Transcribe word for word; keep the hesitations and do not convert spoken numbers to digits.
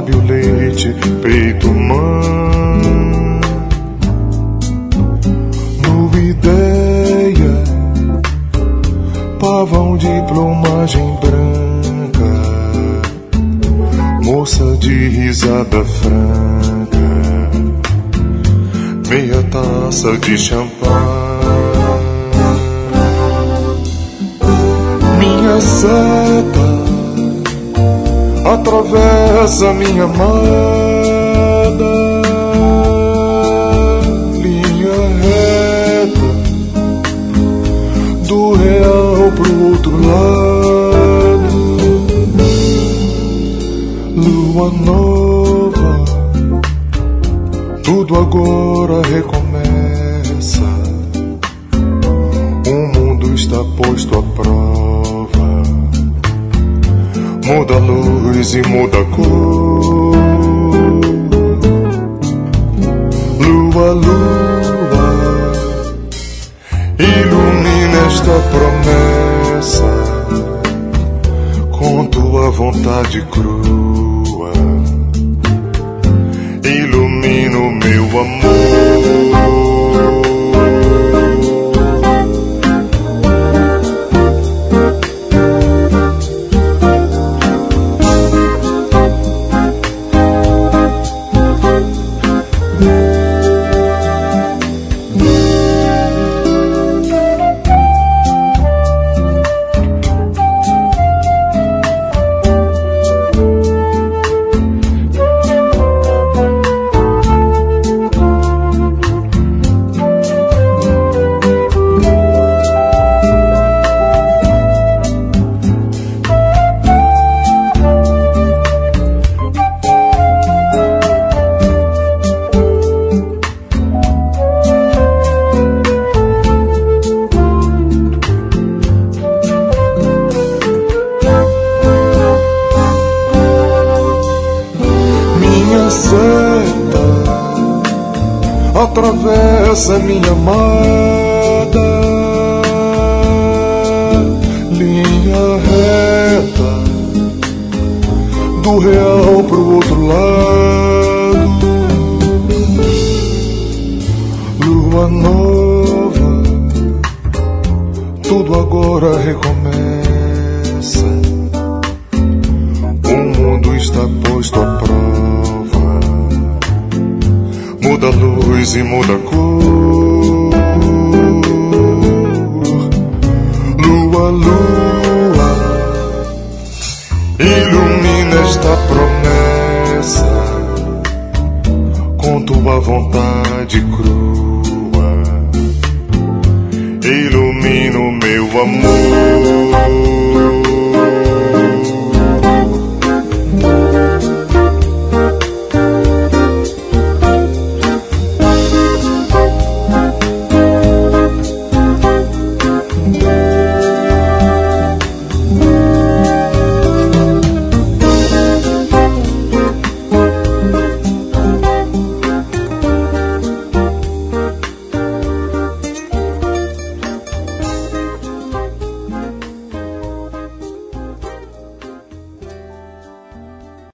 lábio leite, peito mãe. No ideia, pavão de plumagem branca, moça de risada franca, meia taça de champanhe. Minha seta atravessa minha amada, linha reta do real pro outro lado. Lua nova, tudo agora recomeça. O mundo está posto à prova. Muda a luz e muda a cor. Lua, lua, ilumina esta promessa com tua vontade crua. Ilumina o meu amor. Atravessa minha amada, linha reta do real pro outro lado. Lua nova, tudo agora recomeça. O mundo está posto à prova. Muda a luz e muda a cor. Lua, lua, ilumina esta promessa com tua vontade crua. Ilumina o meu amor.